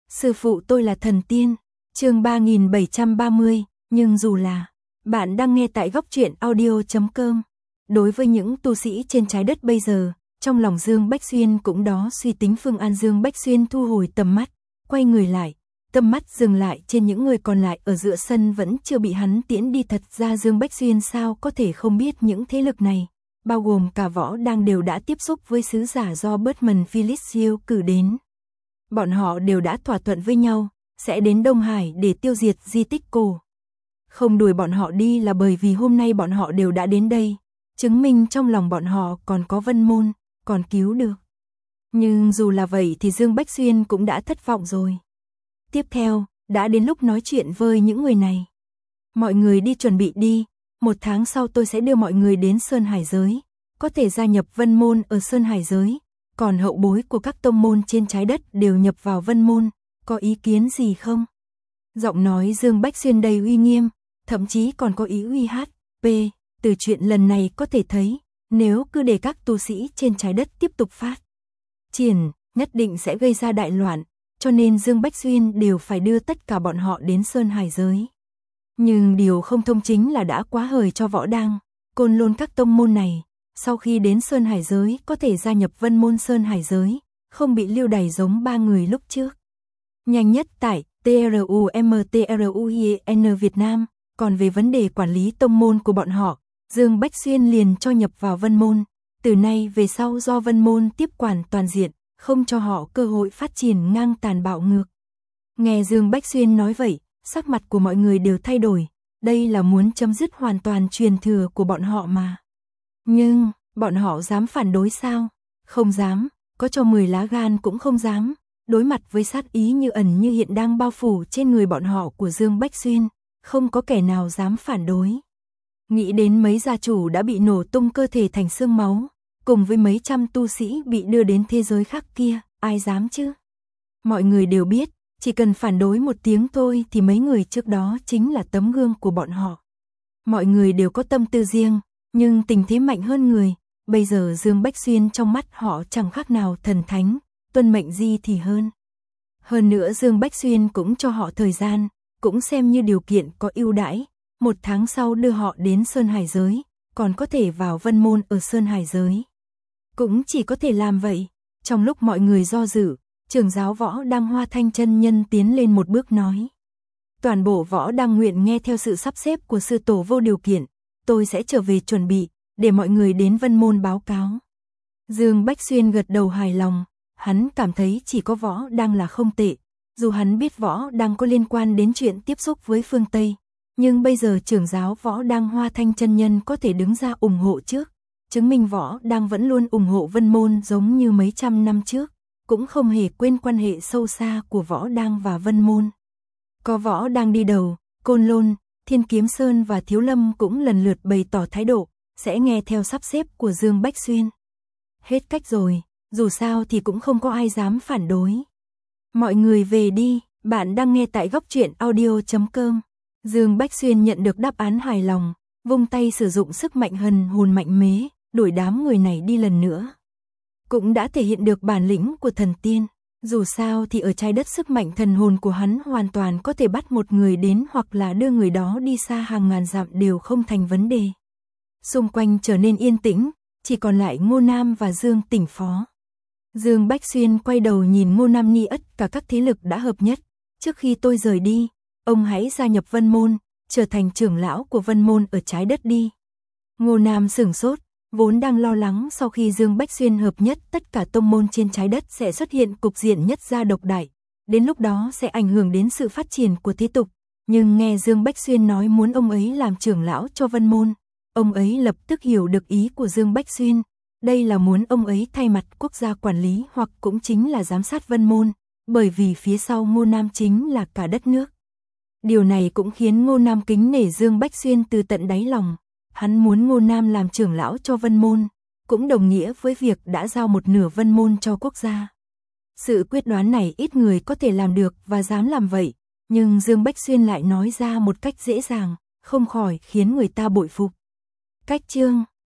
Sư phụ tôi là thần tiên. Chương 3730, nhưng dù là. Bạn đang nghe tại góc truyện audio.com. Đối với những tu sĩ trên trái đất bây giờ, trong lòng Dương Bách Xuyên cũng đó suy tính phương án. Dương Bách Xuyên thu hồi tầm mắt, quay người lại, tầm mắt dừng lại trên những người còn lại ở giữa sân vẫn chưa bị hắn tiễn đi. Thật ra Dương Bách Xuyên sao có thể không biết những thế lực này, bao gồm cả Võ Đang đều đã tiếp xúc với sứ giả do Bertman Felicio cử đến. Bọn họ đều đã thỏa thuận với nhau, sẽ đến Đông Hải để tiêu diệt di tích cổ. Không đuổi bọn họ đi là bởi vì hôm nay bọn họ đều đã đến đây, chứng minh trong lòng bọn họ còn có Vân Môn, còn cứu được. Nhưng dù là vậy thì Dương Bách Xuyên cũng đã thất vọng rồi. Tiếp theo, đã đến lúc nói chuyện với những người này. Mọi người đi chuẩn bị đi, 1 tháng sau tôi sẽ đưa mọi người đến Sơn Hải Giới, có thể gia nhập Vân Môn ở Sơn Hải Giới, còn hậu bối của các tông môn trên trái đất đều nhập vào Vân Môn, có ý kiến gì không? Giọng nói Dương Bách Xuyên đầy uy nghiêm, thậm chí còn có ý uy hát. Từ chuyện lần này có thể thấy, nếu cứ để các tu sĩ trên trái đất tiếp tục phát triển, nhất định sẽ gây ra đại loạn, cho nên Dương Bách Xuyên đều phải đưa tất cả bọn họ đến Sơn Hải Giới. Nhưng điều không thông chính là đã quá hời cho Võ Đang, Côn Lôn các tông môn này, sau khi đến Sơn Hải Giới có thể gia nhập Vân Môn Sơn Hải Giới, không bị lưu đày giống 3 người lúc trước. Nhanh nhất tại TRUMTRUIN Việt Nam, còn về vấn đề quản lý tông môn của bọn họ, Dương Bách Xuyên liền cho nhập vào Vân Môn, từ nay về sau do Vân Môn tiếp quản toàn diện, không cho họ cơ hội phát triển ngang tàn bạo ngược. Nghe Dương Bách Xuyên nói vậy, sắc mặt của mọi người đều thay đổi, đây là muốn chấm dứt hoàn toàn truyền thừa của bọn họ mà. Nhưng, bọn họ dám phản đối sao? Không dám, có cho 10 lá gan cũng không dám, đối mặt với sát ý như ẩn như hiện đang bao phủ trên người bọn họ của Dương Bách Xuyên, không có kẻ nào dám phản đối. Nghĩ đến mấy gia chủ đã bị nổ tung cơ thể thành xương máu, cùng với mấy trăm tu sĩ bị đưa đến thế giới khác kia, ai dám chứ? Mọi người đều biết, chỉ cần phản đối một tiếng thôi thì mấy người trước đó chính là tấm gương của bọn họ. Mọi người đều có tâm tư riêng, nhưng tình thế mạnh hơn người, bây giờ Dương Bách Xuyên trong mắt họ chẳng khác nào thần thánh, tuân mệnh gì thì hơn. Hơn nữa Dương Bách Xuyên cũng cho họ thời gian, cũng xem như điều kiện có ưu đãi, 1 tháng sau đưa họ đến Sơn Hải Giới, còn có thể vào Vân Môn ở Sơn Hải Giới. Cũng chỉ có thể làm vậy. Trong lúc mọi người do dự, trưởng giáo Võ Đang Hoa Thanh chân nhân tiến lên một bước nói: toàn bộ Võ Đang nguyện nghe theo sự sắp xếp của sư tổ vô điều kiện, tôi sẽ trở về chuẩn bị, để mọi người đến Vân Môn báo cáo. Dương Bách Xuyên gật đầu hài lòng, hắn cảm thấy chỉ có Võ Đang là không tệ, dù hắn biết Võ Đang có liên quan đến chuyện tiếp xúc với phương Tây, nhưng bây giờ trưởng giáo Võ Đang Hoa Thanh chân nhân có thể đứng ra ủng hộ trước, chứng minh Võ Đang vẫn luôn ủng hộ Vân Môn giống như mấy trăm năm trước, cũng không hề quên quan hệ sâu xa của Võ Đang và Vân Môn. Có Võ Đang đi đầu, Côn Lôn, Thiên Kiếm Sơn và Thiếu Lâm cũng lần lượt bày tỏ thái độ, sẽ nghe theo sắp xếp của Dương Bách Xuyên. Hết cách rồi, dù sao thì cũng không có ai dám phản đối. Mọi người về đi, bạn đang nghe tại góc truyện audio.com. Dương Bách Xuyên nhận được đáp án hài lòng, vung tay sử dụng sức mạnh hần hồn mạnh mẽ, đuổi đám người này đi lần nữa. Cũng đã thể hiện được bản lĩnh của thần tiên, dù sao thì ở trái đất sức mạnh thần hồn của hắn hoàn toàn có thể bắt một người đến hoặc là đưa người đó đi xa hàng ngàn dặm đều không thành vấn đề. Xung quanh trở nên yên tĩnh, chỉ còn lại Ngô Nam và Dương Tỉnh Phó. Dương Bách Xuyên quay đầu nhìn Ngô Nam Ni ất, cả các thế lực đã hợp nhất, trước khi tôi rời đi, ông hãy gia nhập Vân Môn, trở thành trưởng lão của Vân Môn ở trái đất đi. Ngô Nam sửng sốt, vốn đang lo lắng sau khi Dương Bách Xuyên hợp nhất tất cả tông môn trên trái đất sẽ xuất hiện cục diện nhất gia độc đại, đến lúc đó sẽ ảnh hưởng đến sự phát triển của thế tục, nhưng nghe Dương Bách Xuyên nói muốn ông ấy làm trưởng lão cho Vân Môn, ông ấy lập tức hiểu được ý của Dương Bách Xuyên, đây là muốn ông ấy thay mặt quốc gia quản lý hoặc cũng chính là giám sát Vân Môn, bởi vì phía sau Ngô Nam chính là cả đất nước. Điều này cũng khiến Ngô Nam kính nể Dương Bách Xuyên từ tận đáy lòng, hắn muốn Ngô Nam làm trưởng lão cho Vân Môn, cũng đồng nghĩa với việc đã giao một nửa Vân Môn cho quốc gia. Sự quyết đoán này ít người có thể làm được và dám làm vậy, nhưng Dương Bách Xuyên lại nói ra một cách dễ dàng, không khỏi khiến người ta bội phục. Cách chương